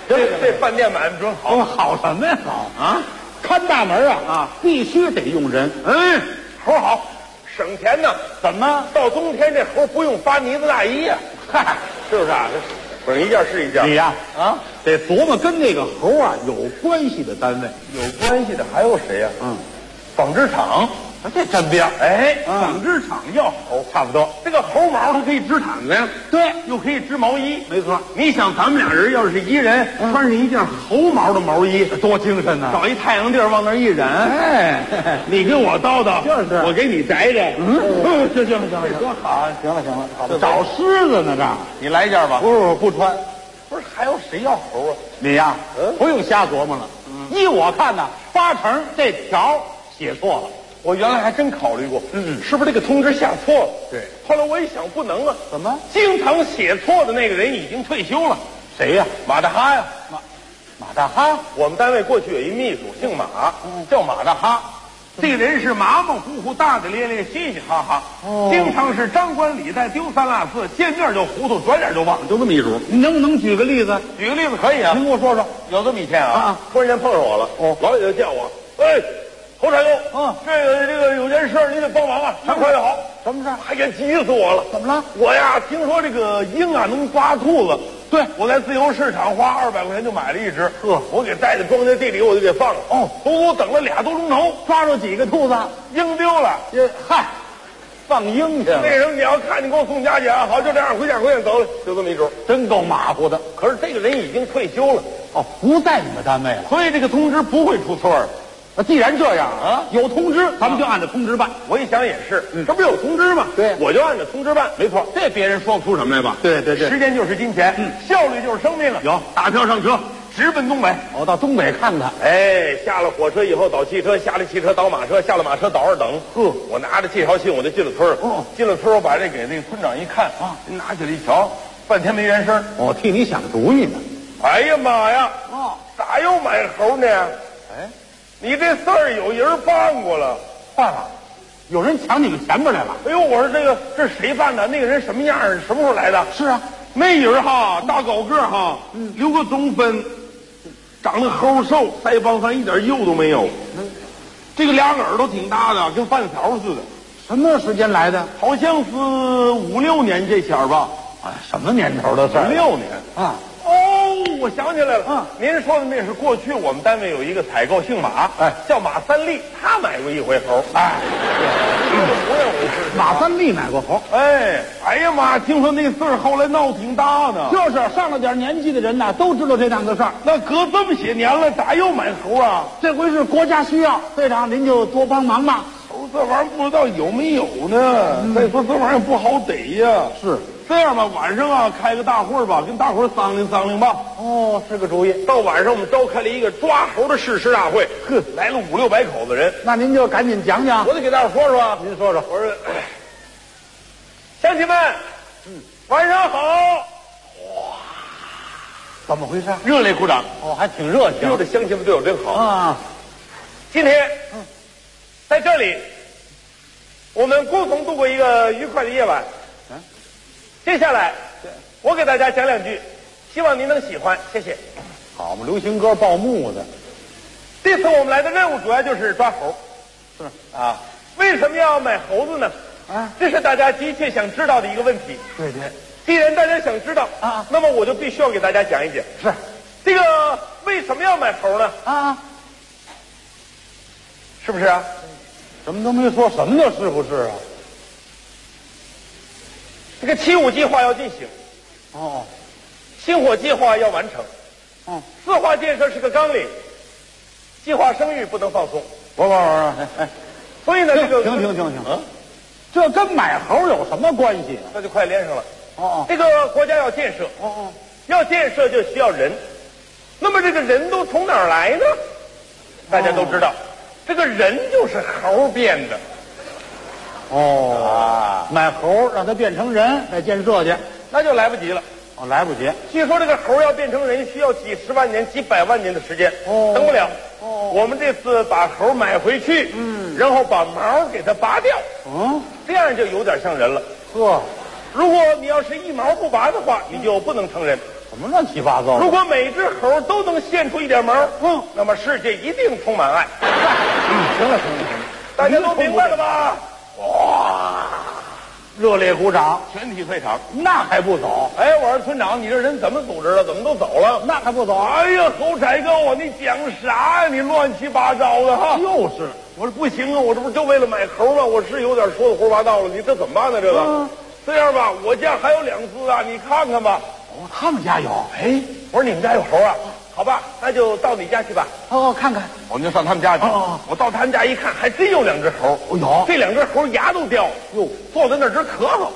这饭店买卖准好。 好什么呀？好啊！看大门啊，必须得用人。 猴好，省钱呢。 怎么？ 到冬天这猴不用发呢子大衣呀？ 嗨， 是不是啊？省一件是一件。 你呀，得琢磨跟那个猴啊有关系的单位。 有关系的还有谁呀？纺织厂。 这沾边。 纺织厂要猴， 差不多。 这个猴毛它可以织毯子呀， 对， 又可以织毛衣。 没错。 你想咱们俩人要是一人穿上一件猴毛的毛衣， 多精神呐！ 找一太阳地儿往那儿一忍，你跟我叨叨， 就是我给你摘摘。行， 多好！行了，好了，找狮子呢这。 你来一件吧。 不穿。 不是还有谁要猴啊？ 你呀，不用瞎琢磨了。依我看呢，8成这条写错了。 我原来还真考虑过，是不是这个通知下错了？ 对。 后来我一想，不能啊。 怎么？ 经常写错的那个人已经退休了。 谁呀？ 马大哈呀。 马大哈。 我们单位过去有一秘书，姓马，叫马大哈。这个人是马马虎虎、大大咧咧、嘻嘻哈哈，经常是张冠李戴、丢三落四，见面就糊涂，转眼就忘，就这么一主。 你能不能举个例子？ 举个例子可以啊。 您给我说说。 有这么一天啊，突然间碰上我了。老李就叫我，侯产佑，这个有件事你得帮忙啊，尽快就好。 什么事？ 哎呀，急死我了！ 怎么了？ 我呀，听说这个鹰啊能抓兔子，对，我在自由市场花200块钱就买了一只，我给带在庄稼地里，我就给放了。足足等了2多钟头， 抓住几个兔子？ 鹰丢了。 嗨，放鹰去了。 那什么，你要看你给我送家去啊！好，就这样，回家走了，就这么一主， 真够马虎的。 可是这个人已经退休了， 不在你们单位了， 所以这个通知不会出错的。 既然这样有通知，咱们就按照通知办。 我一想也是，这不是有通知吗？ 对， 我就按照通知办。没错，这别人说不出什么来吧？ 对， 时间就是金钱，效率就是生命啊！ 有打票上车，直奔东北。 到东北看看。 下了火车以后倒汽车，下了汽车倒马车，下了马车倒二等。我拿着介绍信我就进了村进了村我把这给那个村长一看拿起来一瞧，半天没原声。 替你想主意呢。 哎呀妈呀！咋又买猴呢？你这事儿有人办过了， 坏了，有人抢你们钱包来了。 哎呦，我说这是谁办的？那个人什么样？什么时候来的？ 是啊， 那人大高个留个中分，长得齁瘦，腮帮上一点肉都没有。这个俩耳朵挺大的，跟饭条似的。 什么时间来的？ 好像是5、6年这前儿吧。 什么年头的事儿 ？6年啊。我想起来了，您说的那是过去我们单位有一个采购姓马，叫马三立，他买过一回猴。 马三立买过猴。 哎呀妈！听说那事儿后来闹挺大呢。 就是上了点年纪的人呐，都知道这档子事儿。 那隔这么些年了，咋又买猴啊？ 这回是国家需要，队长您就多帮忙吧。 猴这玩意儿不知道有没有呢？再说这玩意儿不好逮呀。 是。 这样吧，晚上开个大会吧，跟大伙商量商量吧。 是个主意。 到晚上我们召开了一个抓猴的誓师大会，来了500-600口子人。 那您就赶紧讲讲。 我得给大伙说说。 您说说。 我说，乡亲们，晚上好。哇， 怎么回事？ 热烈鼓掌。 还挺热情。 这乡亲们对我真好今天，在这里，我们共同度过一个愉快的夜晚。接下来，我给大家讲2句，希望您能喜欢，谢谢。 好嘛，流行歌报幕的。 这次我们来的任务主要就是抓猴。为什么要买猴子呢？这是大家急切想知道的一个问题。 对。 既然大家想知道那么我就必须要给大家讲一讲。 是。 这个为什么要买猴呢？是不是啊？ 什么都没说，什么叫是不是啊？ 这个7.5计划要进行，星火计划要完成，4化建设是个纲领，计划生育不能放松。所以呢，这个停，这跟买猴有什么关系？ 那就快连上了。这个国家要建设，要建设就需要人，那么这个人都从哪儿来呢？大家都知道，这个人就是猴变的。 买猴让它变成人，再建设去， 那就来不及了。 来不及。 据说这个猴要变成人，需要几10万年、几百万年的时间，等不了。我们这次把猴买回去，然后把毛给它拔掉，这样就有点像人了。如果你要是一毛不拔的话，你就不能成人。 怎么乱七八糟？ 如果每只猴都能献出一点毛，那么世界一定充满爱。 行了， 大家都明白了吧？哇！ 热烈鼓掌， 全体退场。 那还不走？ 哎，我说村长，你这人怎么组织的？怎么都走了？ 那还不走？ 哎呀，猴采购啊，你讲啥呀？你乱七八糟的哈！ 就是， 我说不行啊，我这不就为了买猴吗？我是有点说的胡说八道了，你这怎么办呢？这个，这样吧，我家还有2只啊，你看看吧。 哦，他们家有。 哎，我说你们家有猴啊？好吧，那就到你家去吧。 哦，看看。 我们就上他们家去。我到他们家一看，还真有2只猴。 哦，有。 这2只猴牙都掉。哟，坐在那儿直咳嗽。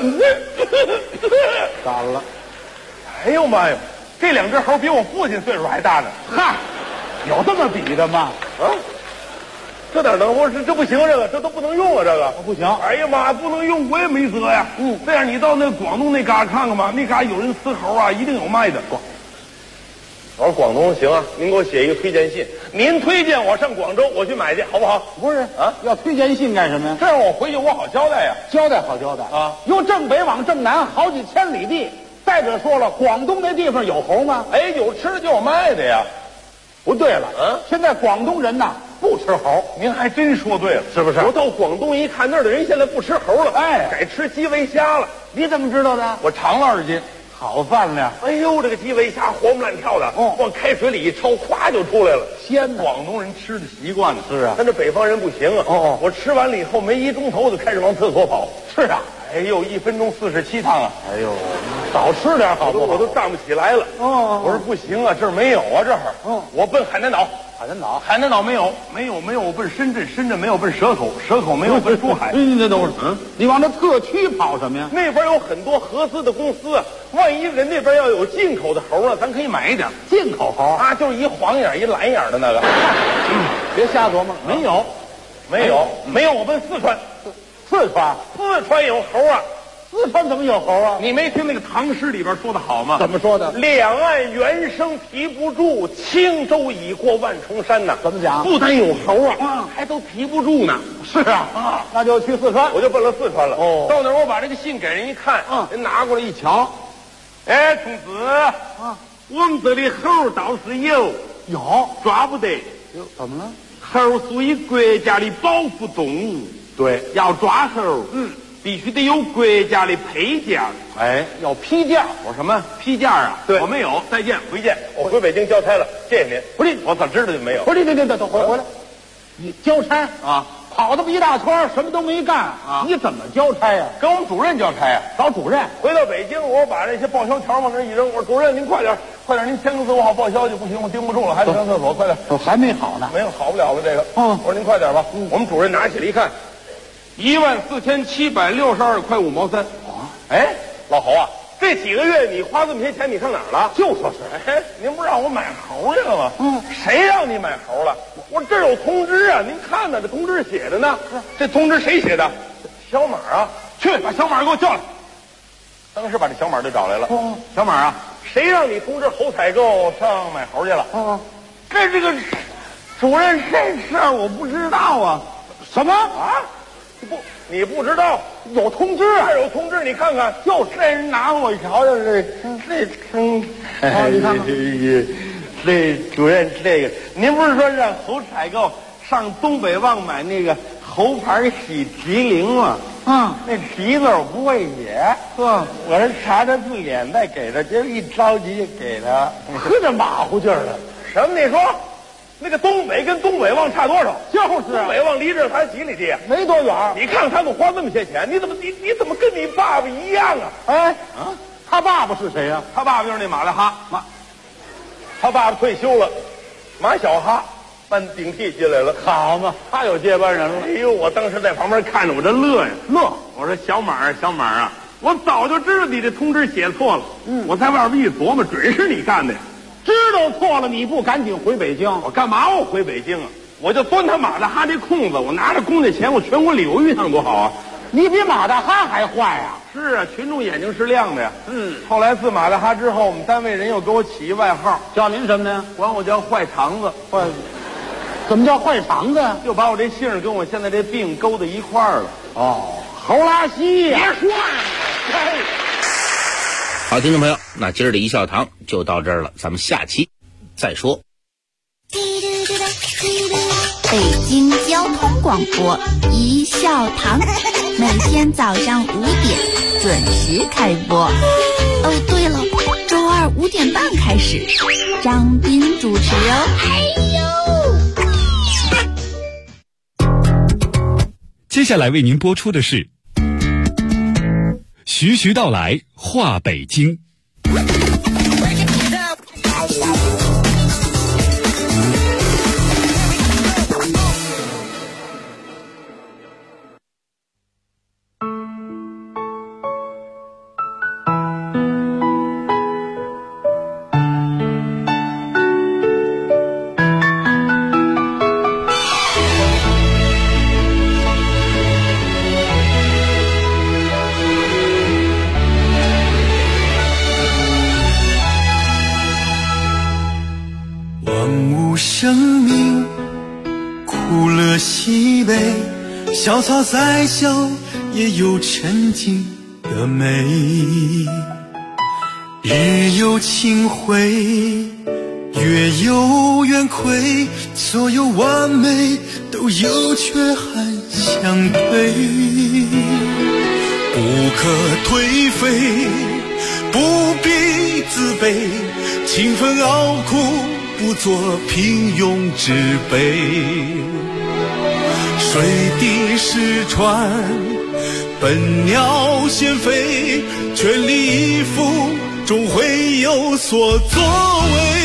咋了？ 哎呦妈呀，这2只猴比我父亲岁数还大呢。 嗨，有这么比的吗？ 啊，这哪能？我说这不行，这都不能用啊，这个不行。 哎呀妈，不能用，我也没辙呀。这样你到那广东那嘎看看吧，那嘎有人吃猴啊，一定有卖的。我说广东行啊，您给我写一个推荐信，您推荐我上广州，我去买去，好不好？ 不是啊，要推荐信干什么呀？ 这样我回去我好交代呀。 交代好交代啊！由正北往正南好几千里地。再者说了，广东那地方有猴吗？ 哎，有吃的就有卖的呀。 不对了，现在广东人呐不吃猴， 您还真说对了，是不是？我到广东一看，那儿的人现在不吃猴了， 哎， 改吃基围虾了。 你怎么知道的？ 我尝了2斤。 好饭量！ 哎呦，这个基围虾活蹦乱跳的，往开水里一焯，咵就出来了， 鲜。 广东人吃的习惯了， 是啊， 但这北方人不行啊。我吃完了以后没1钟头就开始往厕所跑。 是啊， 哎呦1分钟47趟啊！ 哎呦，少吃点好不好？ 我都站不起来了。我说不行啊，这儿没有啊，这儿。我奔海南岛。海南岛没有，我奔深圳，深圳没有，奔蛇口没有，奔珠海。 这都是你往那特区跑什么呀？ 那边有很多合资的公司，万一人那边要有进口的猴呢，咱可以买一点。 进口猴啊，就是一黄眼一蓝眼的那个。 别瞎琢磨，没有， 我奔四川。 四川有猴啊。 四川怎么有猴啊？ 你没听那个唐诗里边说的好吗？ 怎么说的？ 两岸猿声啼不住，轻舟已过万重山呐。 怎么讲？ 不单有猴啊，还都提不住呢。 是啊，那就去四川， 我就奔了四川了。到那儿我把这个信给人一看，人拿过来一瞧，哎，公子，我们这里猴倒是有，抓不得。 怎么了？ 猴属于国家的保护动物， 对， 要抓猴，必须得有国家的配件。 哎，要批件。 我说什么批件啊？ 对， 我没有。再见，回见。我回北京交差了，谢谢您。 不是， 我咋知道就没有？ 不是，等回来。你交差啊？跑这么一大圈，什么都没干啊？你怎么交差呀？ 跟我们主任交差呀？ 找主任。 回到北京，我把这些报销条往那一扔，我说主任您快点，您签个字，我好报销去。不行，我盯不住了，还得上厕所，快点。 还没好呢。 没有，好不了了这个。我说您快点吧。我们主任拿起来一看。14762块5毛3。哎，老侯啊，这几个月你花这么些钱，你上哪儿了？ 就说是， 哎，您不让我买猴去了吗？谁让你买猴了？我这儿有通知啊，您看呢，这通知写的呢。这通知谁写的？小马啊，去把小马给我叫来。当时把这小马就找来了。小马啊，谁让你通知侯采购上买猴去了？这个主任，这事儿我不知道啊。 什么啊？你不知道有通知啊？ 有通知，你看看，就是这人拿我瞧瞧，这你看看，这主任这个，您不是说让侯采购上东北旺买那个猴牌喜吉灵吗？那吉字我不会写，我是查查字典再给他，结果一着急就给他， 这马虎劲儿的。 什么？你说？那个东北跟东北旺差多少？ 就是东北旺离这才几里地， 没多远。 你看他们花这么些钱，你怎么跟你爸爸一样啊？ 哎，他爸爸是谁呀？ 他爸爸就是那马大哈。他爸爸退休了，马小哈搬顶替进来了。 好嘛，他有接班人了。 哎呦，我当时在旁边看着，我这乐呀乐。我说小马啊，我早就知道你这通知写错了。我在外边一琢磨，准是你干的呀。 知道错了，你不赶紧回北京？ 我干嘛我回北京啊？我就钻他马大哈这空子，我拿着公家钱，我全国旅游一趟多好啊！ 你比马大哈还坏呀！ 是啊，群众眼睛是亮的呀。后来自马大哈之后，我们单位人又给我起一外号， 叫您什么呢？ 管我叫坏肠子。 怎么叫坏肠子？ 就把我这姓跟我现在这病勾在一块儿了。 侯拉稀呀！ 别说。 好，听众朋友，那今儿的一笑堂就到这儿了，咱们下期再说。 北京交通广播一笑堂，每天早上5点准时开播。哦，对了，周二5点半开始，张斌主持哦。 接下来为您播出的是徐徐道来话北京。 生命苦乐喜悲，小草再小也有沉静的美。日有清辉，月有圆亏，所有完美都有缺憾相对。不可颓废，不必自卑，勤奋熬苦不做平庸之辈，水滴石穿，笨鸟先飞，全力以赴，终会有所作为。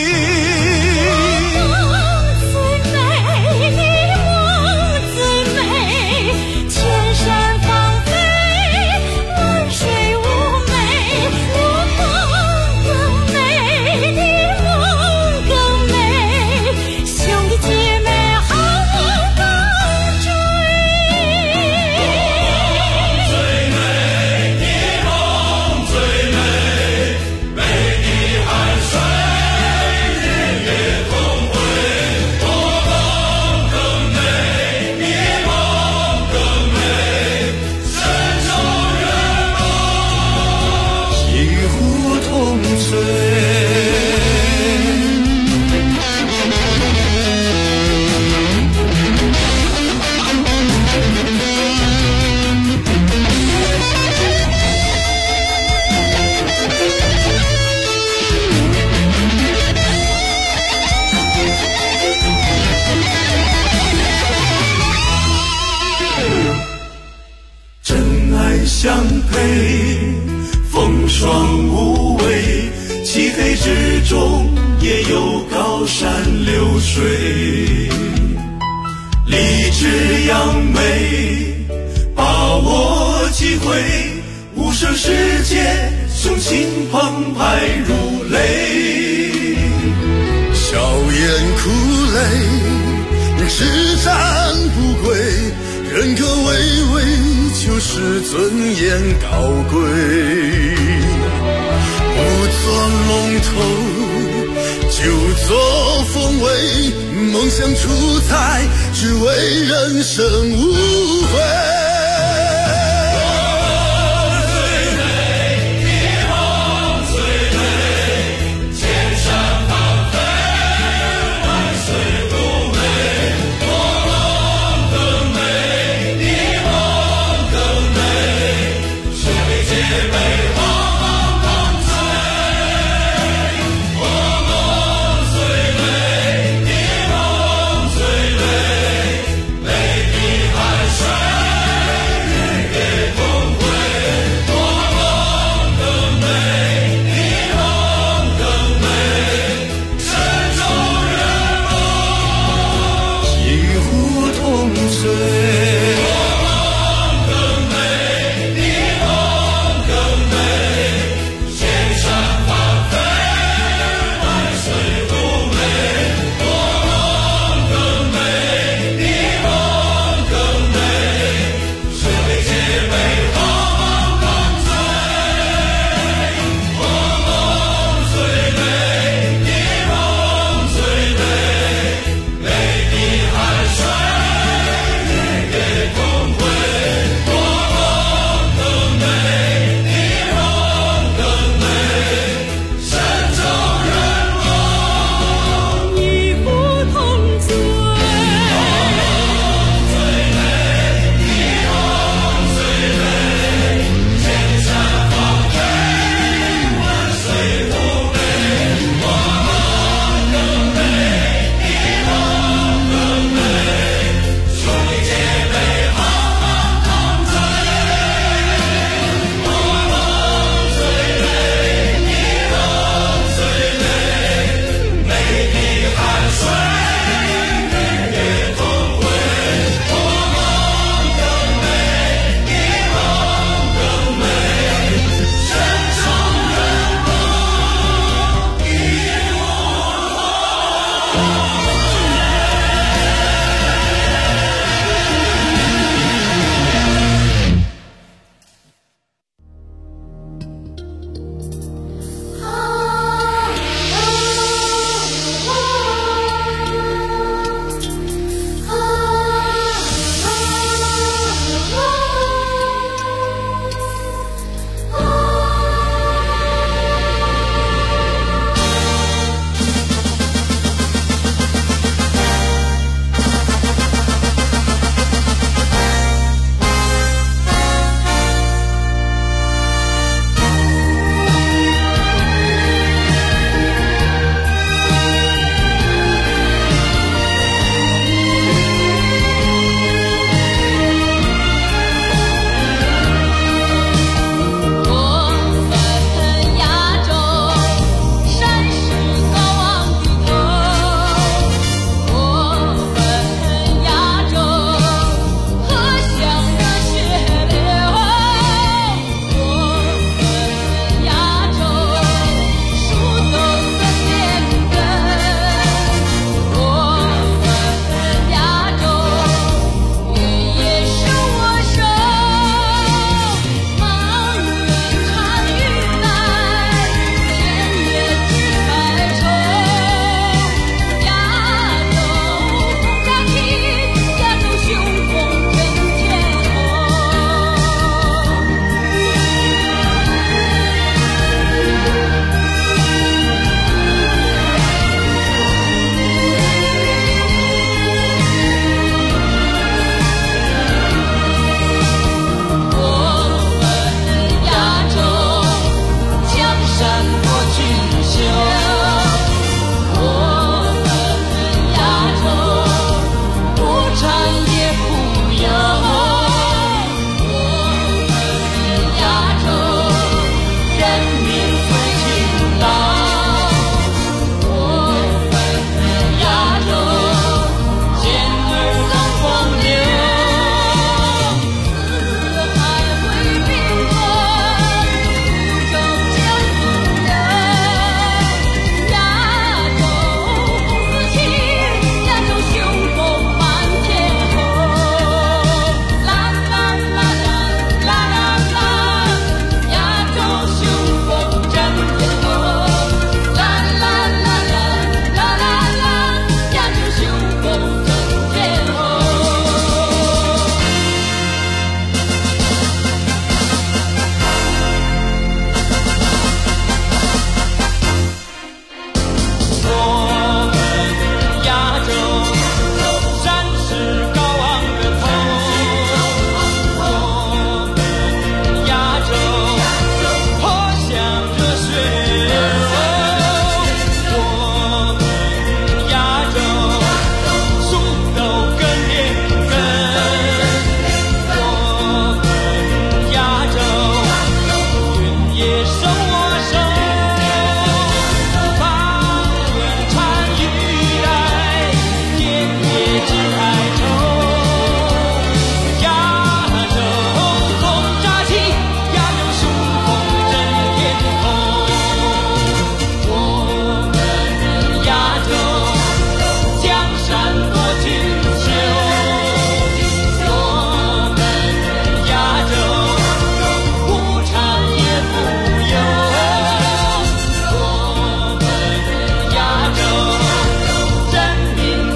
相配，风霜无畏，漆黑之中也有高山流水。立志扬眉，把握机会，无声世界，雄心澎湃如雷。笑颜苦泪，只战不归，人格巍巍，就是尊严高贵。不做龙头，就做凤尾，梦想出彩，只为人生无悔。 啊。